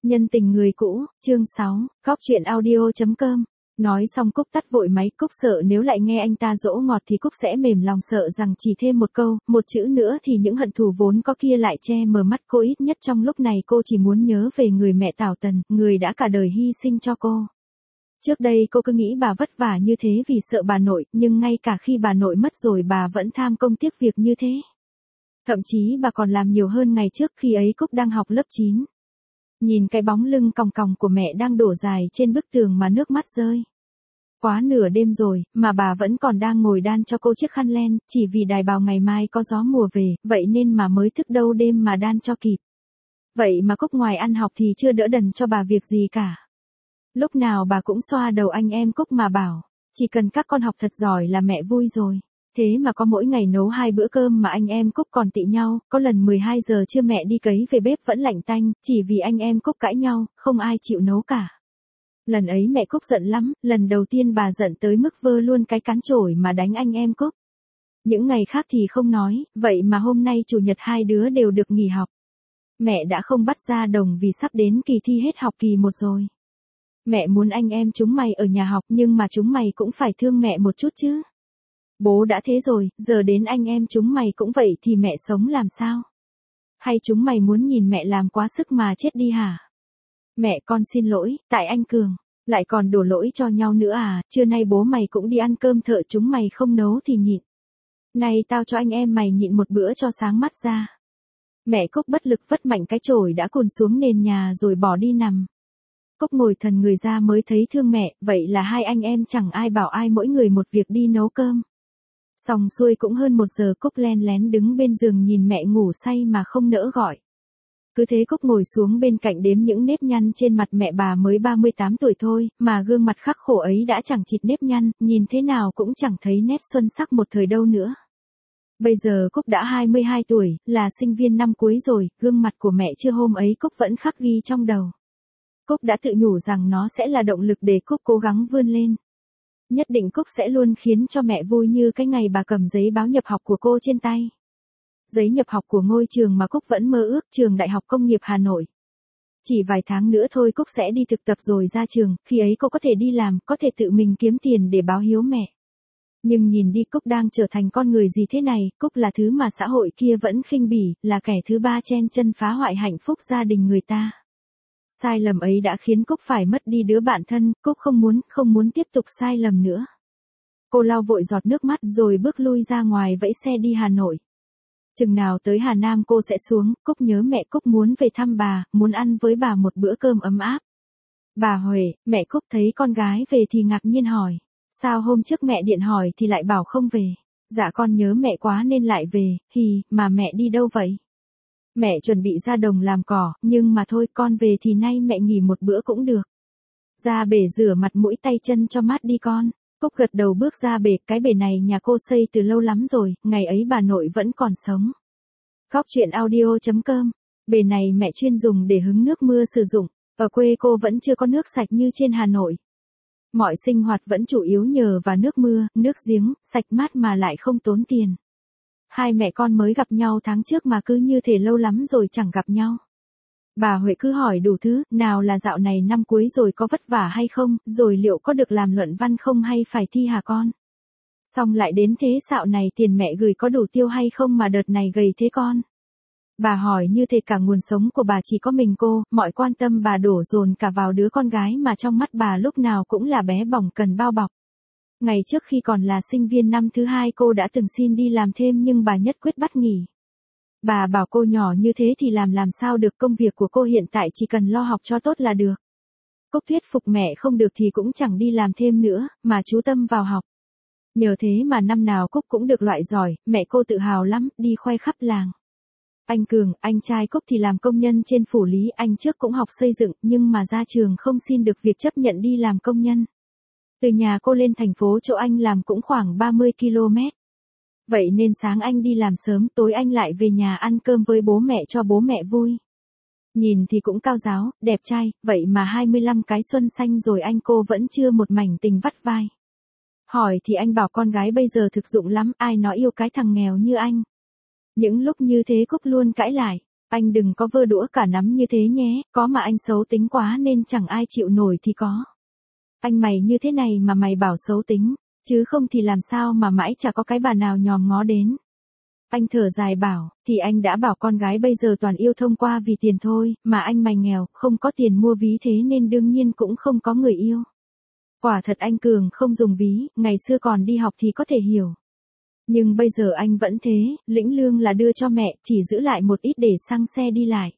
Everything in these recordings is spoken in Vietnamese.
Nhân tình người cũ, chương 6, Cóc truyện audio.com. Nói xong Cúc tắt vội máy, Cúc sợ nếu lại nghe anh ta dỗ ngọt thì Cúc sẽ mềm lòng, sợ rằng chỉ thêm một câu, một chữ nữa thì những hận thù vốn có kia lại che mờ mắt cô. Ít nhất trong lúc này cô chỉ muốn nhớ về người mẹ Tảo Tần, người đã cả đời hy sinh cho cô. Trước đây cô cứ nghĩ bà vất vả như thế vì sợ bà nội, nhưng ngay cả khi bà nội mất rồi bà vẫn tham công tiếc việc như thế. Thậm chí bà còn làm nhiều hơn ngày trước, khi ấy Cúc đang học lớp 9. Nhìn cái bóng lưng còng còng của mẹ đang đổ dài trên bức tường mà nước mắt rơi. Quá nửa đêm rồi, mà bà vẫn còn đang ngồi đan cho cô chiếc khăn len, chỉ vì đài bào ngày mai có gió mùa về, vậy nên mà mới thức đâu đêm mà đan cho kịp. Vậy mà Cúc ngoài ăn học thì chưa đỡ đần cho bà việc gì cả. Lúc nào bà cũng xoa đầu anh em Cúc mà bảo, chỉ cần các con học thật giỏi là mẹ vui rồi. Thế mà có mỗi ngày nấu 2 bữa cơm mà anh em Cúc còn tị nhau, có lần 12 giờ trưa mẹ đi cấy về bếp vẫn lạnh tanh, chỉ vì anh em Cúc cãi nhau, không ai chịu nấu cả. Lần ấy mẹ Cúc giận lắm, lần đầu tiên bà giận tới mức vơ luôn cái cán chổi mà đánh anh em Cúc. Những ngày khác thì không nói, vậy mà hôm nay chủ nhật hai đứa đều được nghỉ học. Mẹ đã không bắt ra đồng vì sắp đến kỳ thi hết học kỳ 1 rồi. Mẹ muốn anh em chúng mày ở nhà học, nhưng mà chúng mày cũng phải thương mẹ một chút chứ. Bố đã thế rồi, giờ đến anh em chúng mày cũng vậy thì mẹ sống làm sao? Hay chúng mày muốn nhìn mẹ làm quá sức mà chết đi hả? Mẹ con xin lỗi, tại anh Cường. Lại còn đổ lỗi cho nhau nữa à? Trưa nay bố mày cũng đi ăn cơm thợ, chúng mày không nấu thì nhịn. Này tao cho anh em mày nhịn một bữa cho sáng mắt ra. Mẹ Cúc bất lực vất mạnh cái chổi đã cùn xuống nền nhà rồi bỏ đi nằm. Cúc ngồi thần người ra mới thấy thương mẹ, vậy là hai anh em chẳng ai bảo ai, mỗi người một việc đi nấu cơm. Xong xuôi cũng hơn 1 giờ, Cúc len lén đứng bên giường nhìn mẹ ngủ say mà không nỡ gọi. Cứ thế Cúc ngồi xuống bên cạnh đếm những nếp nhăn trên mặt mẹ. Bà mới 38 tuổi thôi, mà gương mặt khắc khổ ấy đã chẳng chịt nếp nhăn, nhìn thế nào cũng chẳng thấy nét xuân sắc một thời đâu nữa. Bây giờ Cúc đã 22 tuổi, là sinh viên năm cuối rồi, gương mặt của mẹ chưa hôm ấy Cúc vẫn khắc ghi trong đầu. Cúc đã tự nhủ rằng nó sẽ là động lực để Cúc cố gắng vươn lên. Nhất định Cúc sẽ luôn khiến cho mẹ vui như cái ngày bà cầm giấy báo nhập học của cô trên tay. Giấy nhập học của ngôi trường mà Cúc vẫn mơ ước, trường Đại học Công nghiệp Hà Nội. Chỉ vài tháng nữa thôi Cúc sẽ đi thực tập rồi ra trường, khi ấy cô có thể đi làm, có thể tự mình kiếm tiền để báo hiếu mẹ. Nhưng nhìn đi, Cúc đang trở thành con người gì thế này? Cúc là thứ mà xã hội kia vẫn khinh bỉ, là kẻ thứ ba chen chân phá hoại hạnh phúc gia đình người ta. Sai lầm ấy đã khiến Cúc phải mất đi đứa bạn thân, Cúc không muốn tiếp tục sai lầm nữa. Cô lau vội giọt nước mắt rồi bước lui ra ngoài vẫy xe đi Hà Nội. Chừng nào tới Hà Nam cô sẽ xuống, Cúc nhớ mẹ, Cúc muốn về thăm bà, muốn ăn với bà một bữa cơm ấm áp. Bà Huệ, mẹ Cúc thấy con gái về thì ngạc nhiên hỏi, sao hôm trước mẹ điện hỏi thì lại bảo không về? Dạ con nhớ mẹ quá nên lại về, mà mẹ đi đâu vậy? Mẹ chuẩn bị ra đồng làm cỏ, nhưng mà thôi con về thì nay mẹ nghỉ một bữa cũng được. Ra bể rửa mặt mũi tay chân cho mát đi con. Cúc gật đầu bước ra bể, cái bể này nhà cô xây từ lâu lắm rồi, ngày ấy bà nội vẫn còn sống. Cóc truyện audio.com. Bể này mẹ chuyên dùng để hứng nước mưa sử dụng, ở quê cô vẫn chưa có nước sạch như trên Hà Nội. Mọi sinh hoạt vẫn chủ yếu nhờ vào nước mưa, nước giếng, sạch mát mà lại không tốn tiền. Hai mẹ con mới gặp nhau tháng trước mà cứ như thể lâu lắm rồi chẳng gặp nhau. Bà Huệ cứ hỏi đủ thứ, nào là dạo này năm cuối rồi có vất vả hay không, rồi liệu có được làm luận văn không hay phải thi hả con? Xong lại đến thế dạo này tiền mẹ gửi có đủ tiêu hay không mà đợt này gầy thế con? Bà hỏi như thể cả nguồn sống của bà chỉ có mình cô, mọi quan tâm bà đổ dồn cả vào đứa con gái mà trong mắt bà lúc nào cũng là bé bỏng cần bao bọc. Ngày trước khi còn là sinh viên năm thứ 2 cô đã từng xin đi làm thêm nhưng bà nhất quyết bắt nghỉ. Bà bảo cô nhỏ như thế thì làm sao được, công việc của cô hiện tại chỉ cần lo học cho tốt là được. Cúc thuyết phục mẹ không được thì cũng chẳng đi làm thêm nữa, mà chú tâm vào học. Nhờ thế mà năm nào Cúc cũng được loại giỏi, mẹ cô tự hào lắm, đi khoe khắp làng. Anh Cường, anh trai Cúc thì làm công nhân trên phủ lý, anh trước cũng học xây dựng, nhưng mà ra trường không xin được việc chấp nhận đi làm công nhân. Từ nhà cô lên thành phố chỗ anh làm cũng khoảng 30 km. Vậy nên sáng anh đi làm sớm, tối anh lại về nhà ăn cơm với bố mẹ cho bố mẹ vui. Nhìn thì cũng cao ráo, đẹp trai, vậy mà 25 cái xuân xanh rồi anh cô vẫn chưa một mảnh tình vắt vai. Hỏi thì anh bảo con gái bây giờ thực dụng lắm, ai nói yêu cái thằng nghèo như anh. Những lúc như thế Cúc luôn cãi lại. Anh đừng có vơ đũa cả nắm như thế nhé, có mà anh xấu tính quá nên chẳng ai chịu nổi thì có. Anh mày như thế này mà mày bảo xấu tính, chứ không thì làm sao mà mãi chả có cái bà nào nhòm ngó đến. Anh thở dài bảo, thì anh đã bảo con gái bây giờ toàn yêu thông qua vì tiền thôi, mà anh mày nghèo, không có tiền mua ví thế nên đương nhiên cũng không có người yêu. Quả thật anh Cường không dùng ví, ngày xưa còn đi học thì có thể hiểu. Nhưng bây giờ anh vẫn thế, lĩnh lương là đưa cho mẹ, chỉ giữ lại một ít để xăng xe đi lại.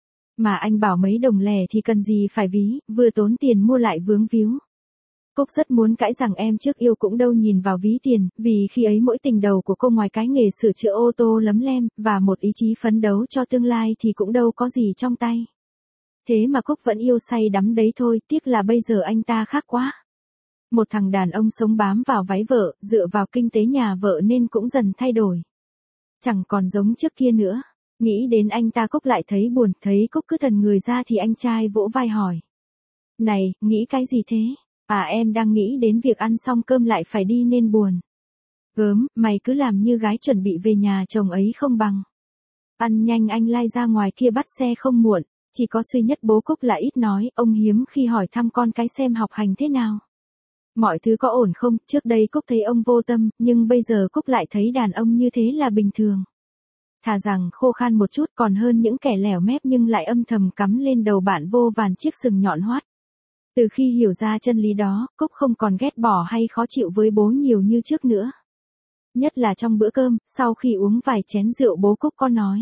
Mà anh bảo mấy đồng lẻ thì cần gì phải ví, vừa tốn tiền mua lại vướng víu. Cúc rất muốn cãi rằng em trước yêu cũng đâu nhìn vào ví tiền, vì khi ấy mỗi tình đầu của cô ngoài cái nghề sửa chữa ô tô lấm lem, và một ý chí phấn đấu cho tương lai thì cũng đâu có gì trong tay. Thế mà Cúc vẫn yêu say đắm đấy thôi, tiếc là bây giờ anh ta khác quá. Một thằng đàn ông sống bám vào váy vợ, dựa vào kinh tế nhà vợ nên cũng dần thay đổi. Chẳng còn giống trước kia nữa. Nghĩ đến anh ta Cúc lại thấy buồn, thấy Cúc cứ thần người ra thì anh trai vỗ vai hỏi. Này, nghĩ cái gì thế? À em đang nghĩ đến việc ăn xong cơm lại phải đi nên buồn. Gớm, mày cứ làm như gái chuẩn bị về nhà chồng ấy không bằng. Ăn nhanh anh lai ra ngoài kia bắt xe không muộn, chỉ có duy nhất bố Cúc là ít nói, ông hiếm khi hỏi thăm con cái xem học hành thế nào. Mọi thứ có ổn không, trước đây Cúc thấy ông vô tâm, nhưng bây giờ Cúc lại thấy đàn ông như thế là bình thường. Thà rằng khô khan một chút còn hơn những kẻ lẻo mép nhưng lại âm thầm cắm lên đầu bạn vô vàn chiếc sừng nhọn hoắt. Từ khi hiểu ra chân lý đó, Cúc không còn ghét bỏ hay khó chịu với bố nhiều như trước nữa. Nhất là trong bữa cơm, sau khi uống vài chén rượu bố Cúc có nói.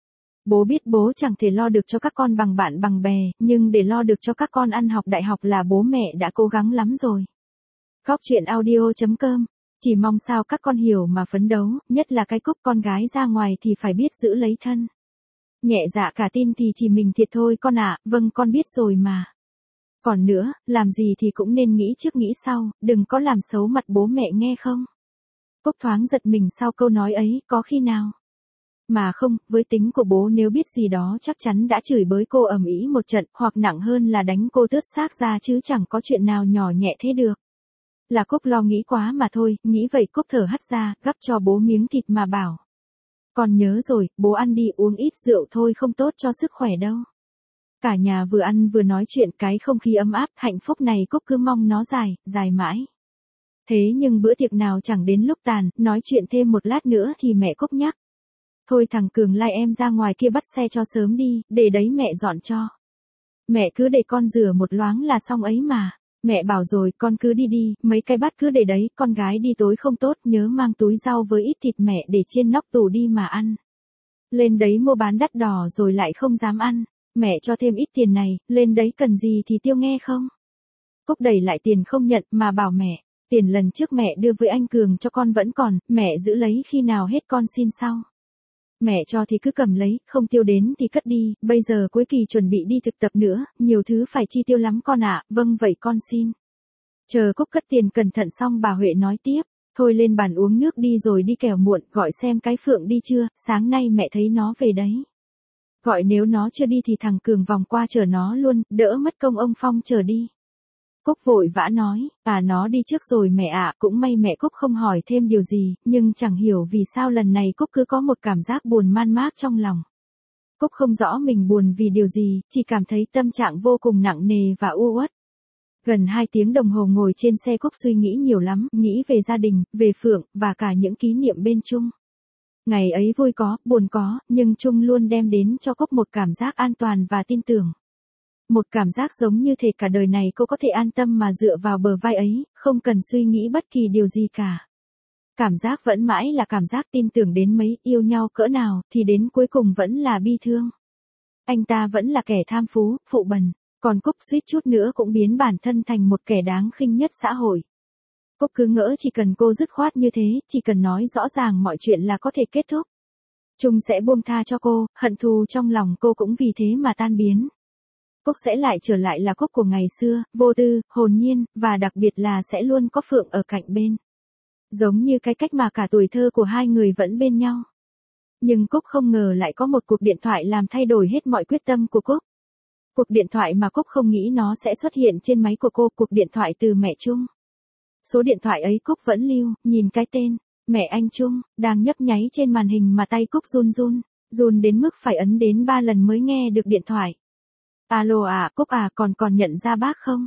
Bố biết bố chẳng thể lo được cho các con bằng bạn bằng bè, nhưng để lo được cho các con ăn học đại học là bố mẹ đã cố gắng lắm rồi. Góc chuyện audio.com. Chỉ mong sao các con hiểu mà phấn đấu, nhất là cái Cúc con gái ra ngoài thì phải biết giữ lấy thân. Nhẹ dạ cả tin thì chỉ mình thiệt thôi con ạ, vâng con biết rồi mà. Còn nữa, làm gì thì cũng nên nghĩ trước nghĩ sau, đừng có làm xấu mặt bố mẹ nghe không. Cúc thoáng giật mình sau câu nói ấy, có khi nào. Mà không, với tính của bố nếu biết gì đó chắc chắn đã chửi bới cô ầm ĩ một trận, hoặc nặng hơn là đánh cô tớt xác ra chứ chẳng có chuyện nào nhỏ nhẹ thế được. Là Cúc lo nghĩ quá mà thôi, nghĩ vậy Cúc thở hắt ra, gắp cho bố miếng thịt mà bảo. Con nhớ rồi, bố ăn đi uống ít rượu thôi không tốt cho sức khỏe đâu. Cả nhà vừa ăn vừa nói chuyện cái không khí ấm áp, hạnh phúc này Cúc cứ mong nó dài, dài mãi. Thế nhưng bữa tiệc nào chẳng đến lúc tàn, nói chuyện thêm một lát nữa thì mẹ Cúc nhắc. Thôi thằng Cường lai em ra ngoài kia bắt xe cho sớm đi, để đấy mẹ dọn cho. Mẹ cứ để con rửa một loáng là xong ấy mà. Mẹ bảo rồi con cứ đi đi, mấy cái bát cứ để đấy, con gái đi tối không tốt, nhớ mang túi rau với ít thịt mẹ để trên nóc tủ đi mà ăn. Lên đấy mua bán đắt đỏ rồi lại không dám ăn, mẹ cho thêm ít tiền này, lên đấy cần gì thì tiêu nghe không? Cúc đẩy lại tiền không nhận mà bảo mẹ, tiền lần trước mẹ đưa với anh Cường cho con vẫn còn, mẹ giữ lấy khi nào hết con xin sau. Mẹ cho thì cứ cầm lấy, không tiêu đến thì cất đi, bây giờ cuối kỳ chuẩn bị đi thực tập nữa, nhiều thứ phải chi tiêu lắm con ạ, vâng vậy con xin. Chờ Cúc cất tiền cẩn thận xong bà Huệ nói tiếp, thôi lên bàn uống nước đi rồi đi kẻo muộn, gọi xem cái Phượng đi chưa, sáng nay mẹ thấy nó về đấy. Gọi nếu nó chưa đi thì thằng Cường vòng qua chở nó luôn, đỡ mất công ông Phong chở đi. Cúc vội vã nói, nó đi trước rồi mẹ ạ, cũng may mẹ Cúc không hỏi thêm điều gì, nhưng chẳng hiểu vì sao lần này Cúc cứ có một cảm giác buồn man mác trong lòng. Cúc không rõ mình buồn vì điều gì, chỉ cảm thấy tâm trạng vô cùng nặng nề và u uất. Gần 2 tiếng đồng hồ ngồi trên xe Cúc suy nghĩ nhiều lắm, nghĩ về gia đình, về Phượng, và cả những kỷ niệm bên Trung. Ngày ấy vui có, buồn có, nhưng Trung luôn đem đến cho Cúc một cảm giác an toàn và tin tưởng. Một cảm giác giống như thể cả đời này cô có thể an tâm mà dựa vào bờ vai ấy, không cần suy nghĩ bất kỳ điều gì cả. Cảm giác vẫn mãi là cảm giác tin tưởng đến mấy, yêu nhau cỡ nào, thì đến cuối cùng vẫn là bi thương. Anh ta vẫn là kẻ tham phú, phụ bần, còn Cúc suýt chút nữa cũng biến bản thân thành một kẻ đáng khinh nhất xã hội. Cúc cứ ngỡ chỉ cần cô dứt khoát như thế, chỉ cần nói rõ ràng mọi chuyện là có thể kết thúc. Trung sẽ buông tha cho cô, hận thù trong lòng cô cũng vì thế mà tan biến. Cúc sẽ lại trở lại là Cúc của ngày xưa, vô tư, hồn nhiên, và đặc biệt là sẽ luôn có Phượng ở cạnh bên. Giống như cái cách mà cả tuổi thơ của hai người vẫn bên nhau. Nhưng Cúc không ngờ lại có một cuộc điện thoại làm thay đổi hết mọi quyết tâm của Cúc. Cuộc điện thoại mà Cúc không nghĩ nó sẽ xuất hiện trên máy của cô, cuộc điện thoại từ mẹ Trung. Số điện thoại ấy Cúc vẫn lưu, nhìn cái tên, mẹ anh Trung, đang nhấp nháy trên màn hình mà tay Cúc run run. Run đến mức phải ấn đến 3 lần mới nghe được điện thoại. Alo à, Cúc à, còn nhận ra bác không?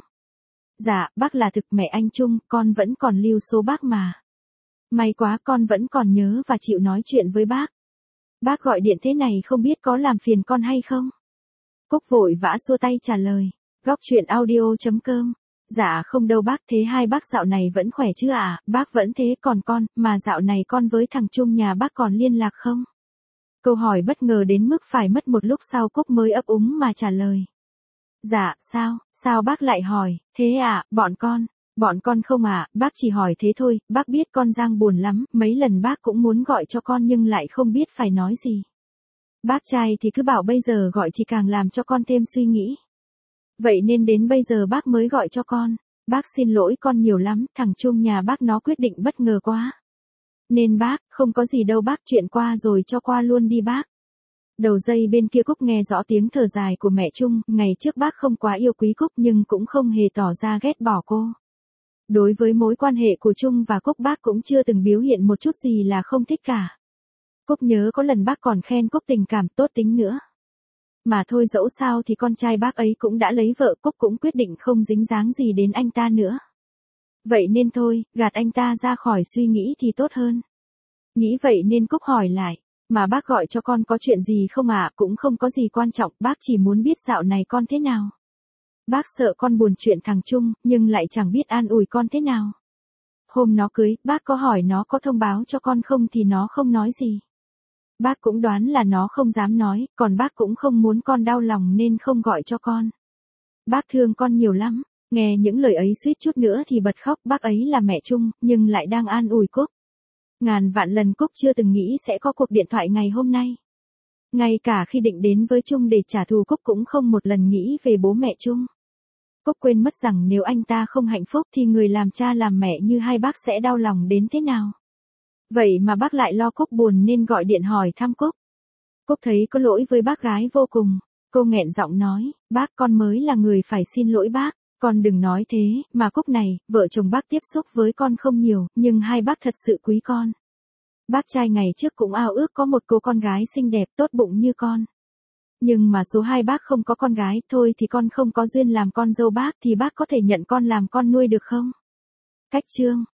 Dạ, bác là thực mẹ anh Trung, con vẫn còn lưu số bác mà. May quá con vẫn còn nhớ và chịu nói chuyện với bác. Bác gọi điện thế này không biết có làm phiền con hay không? Cúc vội vã xua tay trả lời. Góc chuyện audio.com. Dạ không đâu bác, thế hai bác dạo này vẫn khỏe chứ ạ? Bác vẫn thế, còn con, mà dạo này con với thằng Trung nhà bác còn liên lạc không? Câu hỏi bất ngờ đến mức phải mất một lúc sau Cúc mới ấp úng mà trả lời. Dạ, sao bác lại hỏi, thế à, bọn con không à, bác chỉ hỏi thế thôi, bác biết con Giang buồn lắm, mấy lần bác cũng muốn gọi cho con nhưng lại không biết phải nói gì. Bác trai thì cứ bảo bây giờ gọi chỉ càng làm cho con thêm suy nghĩ. Vậy nên đến bây giờ bác mới gọi cho con. Bác xin lỗi con nhiều lắm, thằng Trung nhà bác nó quyết định bất ngờ quá. Nên bác, không có gì đâu bác, chuyện qua rồi cho qua luôn đi bác. Đầu dây bên kia Cúc nghe rõ tiếng thở dài của mẹ Trung, ngày trước bác không quá yêu quý Cúc nhưng cũng không hề tỏ ra ghét bỏ cô. Đối với mối quan hệ của Trung và Cúc bác cũng chưa từng biểu hiện một chút gì là không thích cả. Cúc nhớ có lần bác còn khen Cúc tình cảm tốt tính nữa. Mà thôi dẫu sao thì con trai bác ấy cũng đã lấy vợ, Cúc cũng quyết định không dính dáng gì đến anh ta nữa. Vậy nên thôi, gạt anh ta ra khỏi suy nghĩ thì tốt hơn. Nghĩ vậy nên Cúc hỏi lại, mà bác gọi cho con có chuyện gì không ạ? Cũng không có gì quan trọng, bác chỉ muốn biết dạo này con thế nào. Bác sợ con buồn chuyện thằng Trung, nhưng lại chẳng biết an ủi con thế nào. Hôm nó cưới, bác có hỏi nó có thông báo cho con không thì nó không nói gì. Bác cũng đoán là nó không dám nói, còn bác cũng không muốn con đau lòng nên không gọi cho con. Bác thương con nhiều lắm, nghe những lời ấy suýt chút nữa thì bật khóc, bác ấy là mẹ Trung, nhưng lại đang an ủi Cúc. Ngàn vạn lần Cúc chưa từng nghĩ sẽ có cuộc điện thoại ngày hôm nay. Ngay cả khi định đến với Trung để trả thù Cúc cũng không một lần nghĩ về bố mẹ Trung. Cúc quên mất rằng nếu anh ta không hạnh phúc thì người làm cha làm mẹ như hai bác sẽ đau lòng đến thế nào. Vậy mà bác lại lo Cúc buồn nên gọi điện hỏi thăm Cúc. Cúc thấy có lỗi với bác gái vô cùng. Cô nghẹn giọng nói, bác con mới là người phải xin lỗi bác. Con đừng nói thế, mà Cúc này, vợ chồng bác tiếp xúc với con không nhiều, nhưng hai bác thật sự quý con. Bác trai ngày trước cũng ao ước có một cô con gái xinh đẹp tốt bụng như con. Nhưng mà số hai bác không có con gái, thôi thì con không có duyên làm con dâu bác thì bác có thể nhận con làm con nuôi được không? Cách chương